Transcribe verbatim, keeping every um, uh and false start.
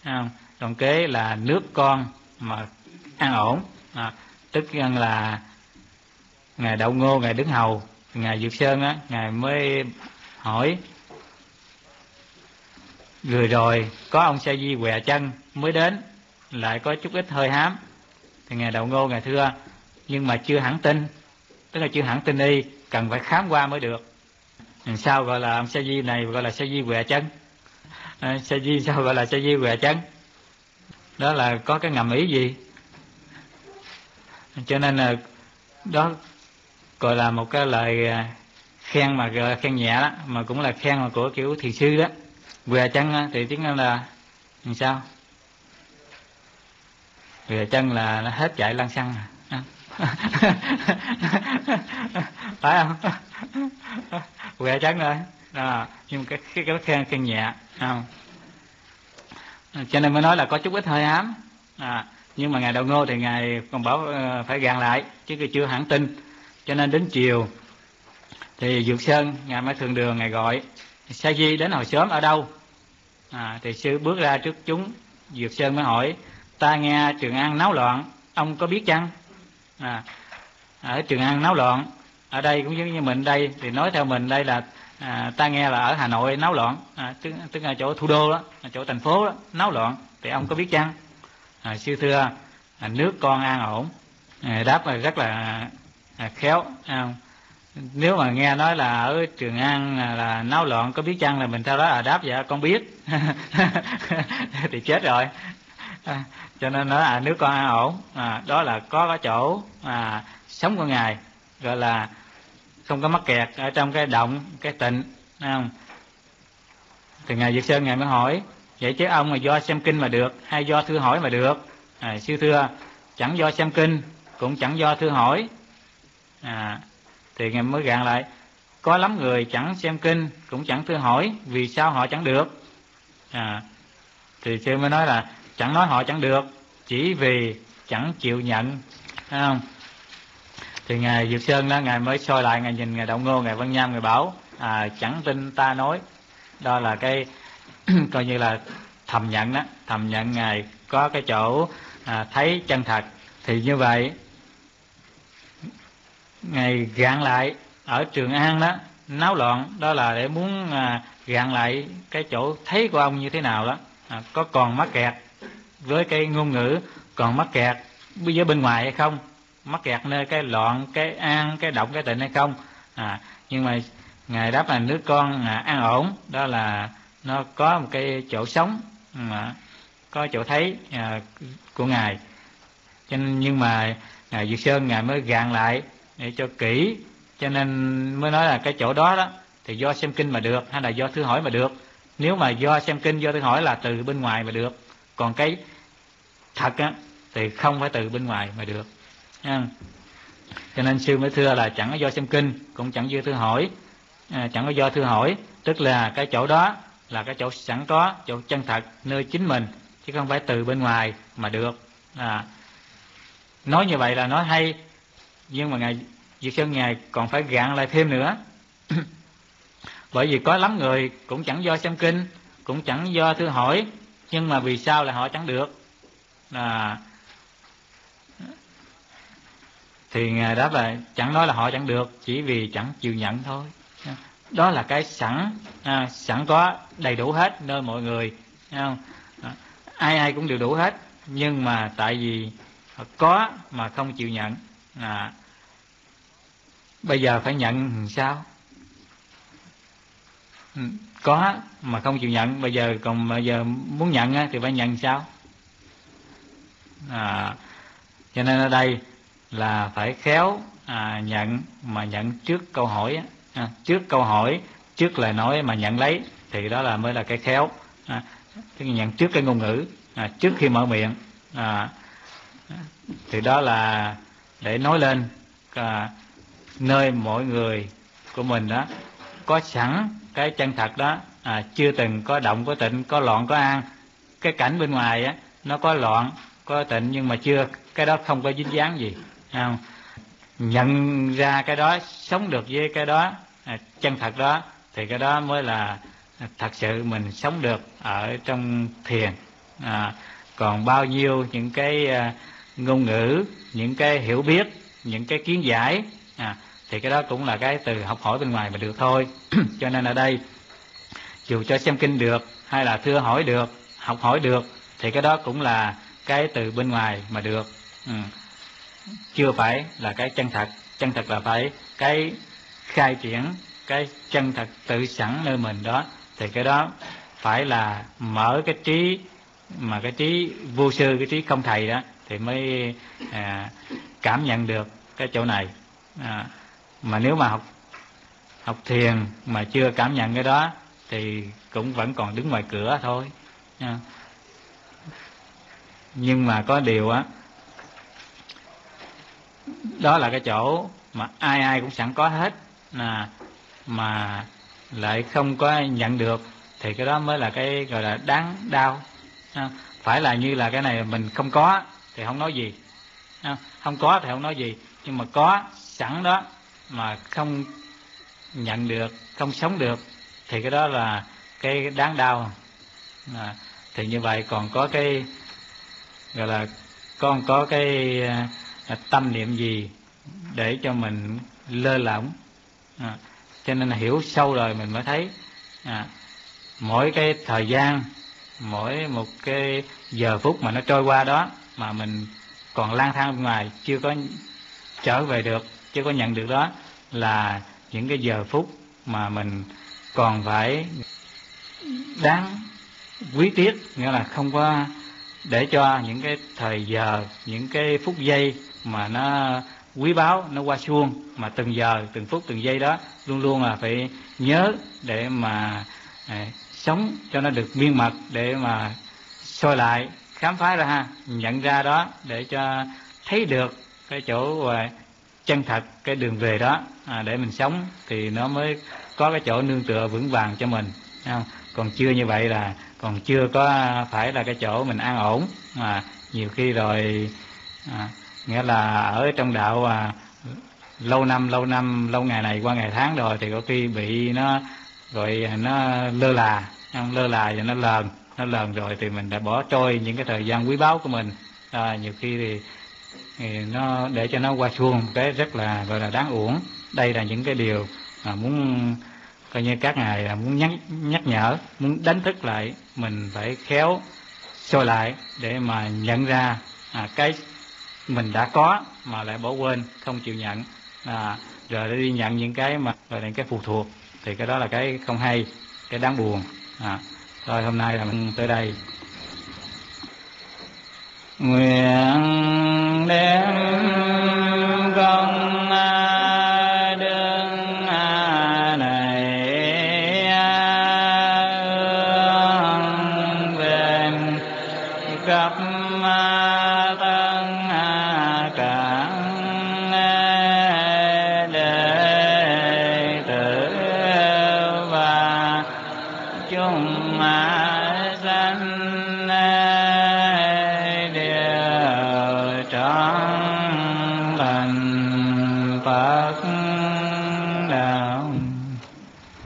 không? Đoạn kế là nước con mà an ổn, à, tức là ngài Đậu Ngô ngài đứng hầu, ngài Dược Sơn á, ngài mới hỏi vừa rồi có ông Sa Di què chân mới đến, lại có chút ít hơi hám, thì ngài Đậu Ngô ngài thưa nhưng mà chưa hẳn tin, tức là chưa hẳn tin y, cần phải khám qua mới được. Sao gọi là ông Sa Di này gọi là Sa Di què chân? À, Sa Di sao gọi là Sa Di què chân? Đó là có cái ngầm ý gì? Cho nên là đó gọi là một cái lời khen mà gọi là khen nhẹ đó, mà cũng là khen mà của kiểu thiền sư đó. Què chân thì tiếng là làm sao? Què chân là nó hết chạy lăn xăng à. Phải không? Què chân rồi à, nhưng cái cái, cái khen khen nhẹ không? Cho nên mới nói là có chút ít hơi ám à, nhưng mà ngài Đậu Ngô thì ngài còn bảo uh, phải gạn lại chứ chưa hẳn tin. Cho nên đến chiều thì Dược Sơn ngài mới thượng đường ngài gọi Sa Di đến hồi sớm ở đâu à, thì sư bước ra trước chúng. Dược Sơn mới hỏi ta nghe Trường An náo loạn, ông có biết chăng? À, ở Trường An náo loạn, ở đây cũng giống như mình đây thì nói theo mình đây là à, ta nghe là ở Hà Nội náo loạn, à, tức, tức là chỗ thủ đô đó, chỗ thành phố đó náo loạn, thì ông có biết chăng? À, sư thưa à, nước con an ổn. À, đáp là rất là à, khéo à, nếu mà nghe nói là ở Trường An là, là náo loạn có biết chăng, là mình theo đó là đáp dạ con biết. Thì chết rồi. À, cho nên nói à, nước con an ổn à, đó là có cái chỗ à, sống của ngài gọi là không có mắc kẹt ở trong cái động cái tịnh, không? Thì ngài Dược Sơn ngài mới hỏi vậy chứ ông là do xem kinh mà được hay do thưa hỏi mà được? À, sư thưa chẳng do xem kinh cũng chẳng do thưa hỏi. À, thì ngài mới gạn lại có lắm người chẳng xem kinh cũng chẳng thưa hỏi, vì sao họ chẳng được? À, thì sư mới nói là chẳng nói họ chẳng được, chỉ vì chẳng chịu nhận, thấy không? Thì ngài Dược Sơn đó ngài mới soi lại, ngài nhìn ngài Đậu Ngô, ngài Văn Nham, ngài bảo à, chẳng tin ta nói. Đó là cái coi như là thầm nhận đó, thầm nhận ngài có cái chỗ à, thấy chân thật. Thì như vậy ngài gạn lại ở Trường An đó náo loạn, đó là để muốn à, gạn lại cái chỗ thấy của ông như thế nào đó, à, có còn mắc kẹt với cái ngôn ngữ, còn mắc kẹt với bên ngoài hay không, mắc kẹt nơi cái loạn, cái an, cái động, cái tịnh hay không. À, nhưng mà ngài đáp là nước con à, an ổn, đó là nó có một cái chỗ sống mà có chỗ thấy à, của ngài. Cho nên nhưng mà ngài Dược Sơn ngài mới gạn lại để cho kỹ, cho nên mới nói là cái chỗ đó đó thì do xem kinh mà được hay là do thưa hỏi mà được. Nếu mà do xem kinh, do thưa hỏi là từ bên ngoài mà được, còn cái thật á thì không phải từ bên ngoài mà được. Cho nên sư mới thưa là chẳng có do xem kinh cũng chẳng do thưa hỏi, à, chẳng có do thưa hỏi, tức là cái chỗ đó là cái chỗ sẵn có, chỗ chân thật nơi chính mình, chứ không phải từ bên ngoài mà được. À, nói như vậy là nói hay, nhưng mà ngài Dược Sơn ngài còn phải gạn lại thêm nữa. Bởi vì có lắm người cũng chẳng do xem kinh cũng chẳng do thưa hỏi, nhưng mà vì sao là họ chẳng được? À, thì ngài đáp là chẳng nói là họ chẳng được, chỉ vì chẳng chịu nhận thôi. Đó là cái sẵn à, sẵn có đầy đủ hết nơi mọi người, không? À, ai ai cũng đều đủ hết, nhưng mà tại vì có mà không chịu nhận. À, bây giờ phải nhận sao? Có mà không chịu nhận, bây giờ còn bây giờ muốn nhận thì phải nhận sao? À, cho nên ở đây là phải khéo à, nhận mà nhận trước câu hỏi à, trước câu hỏi, trước lời nói mà nhận lấy, thì đó là mới là cái khéo. À, nhận trước cái ngôn ngữ à, trước khi mở miệng à, thì đó là để nói lên à, nơi mỗi người của mình đó có sẵn cái chân thật đó, à, chưa từng có động có tịnh, có loạn có an. Cái cảnh bên ngoài á nó có loạn có tịnh, nhưng mà chưa, cái đó không có dính dáng gì, không? Nhận ra cái đó, sống được với cái đó à, chân thật đó, thì cái đó mới là thật sự mình sống được ở trong thiền. À, còn bao nhiêu những cái à, ngôn ngữ, những cái hiểu biết, những cái kiến giải, à, thì cái đó cũng là cái từ học hỏi bên ngoài mà được thôi. Cho nên ở đây dù cho xem kinh được, hay là thưa hỏi được, học hỏi được, thì cái đó cũng là cái từ bên ngoài mà được. Ừ. Chưa phải là cái chân thật. Chân thật là phải cái khai triển cái chân thật tự sẵn nơi mình đó, thì cái đó phải là mở cái trí, mà cái trí vô sư, cái trí không thầy đó, thì mới à, cảm nhận được cái chỗ này. À, mà nếu mà học học thiền mà chưa cảm nhận cái đó thì cũng vẫn còn đứng ngoài cửa thôi. À, nhưng mà có điều á, đó là cái chỗ mà ai ai cũng sẵn có hết, à, mà lại không có nhận được, thì cái đó mới là cái gọi là đáng đau. À, phải là như là cái này mình không có thì không nói gì, à, không có thì không nói gì, nhưng mà có sẵn đó mà không nhận được, không sống được, thì cái đó là cái đáng đau. À, thì như vậy còn có cái gọi là con có cái à, tâm niệm gì để cho mình lơ lỏng. À, cho nên là hiểu sâu rồi mình mới thấy, à, mỗi cái thời gian, mỗi một cái giờ phút mà nó trôi qua đó mà mình còn lang thang bên ngoài, chưa có trở về được, chưa có nhận được đó, là những cái giờ phút mà mình còn phải đáng quý tiếc. Nghĩa là không có để cho những cái thời giờ, những cái phút giây mà nó quý báu, nó qua suông, mà từng giờ, từng phút, từng giây đó luôn luôn là phải nhớ để mà à, sống cho nó được miên mật, để mà soi lại, khám phá ra ha, nhận ra đó, để cho thấy được cái chỗ à, chân thật, cái đường về đó, à, để mình sống thì nó mới có cái chỗ nương tựa vững vàng cho mình, không? Còn chưa như vậy là còn chưa có phải là cái chỗ mình an ổn. Mà nhiều khi rồi à, nghĩa là ở trong đạo à, lâu năm lâu năm lâu ngày này qua ngày tháng rồi, thì có khi bị nó rồi nó lơ là, không? Lơ là và nó lờn, nó lờn rồi thì mình đã bỏ trôi những cái thời gian quý báu của mình. À, nhiều khi thì, thì nó để cho nó qua suông cái rất là gọi là đáng uổng. Đây là những cái điều mà muốn coi như các ngài là muốn nhắc nhắc nhở, muốn đánh thức lại mình phải khéo soi lại để mà nhận ra à, cái mình đã có mà lại bỏ quên, không chịu nhận, à, rồi để đi nhận những cái mà gọi là cái phụ thuộc, thì cái đó là cái không hay, cái đáng buồn. À, thôi hôm nay là mình tới đây. Nguyện đem công đức này hướng về khắp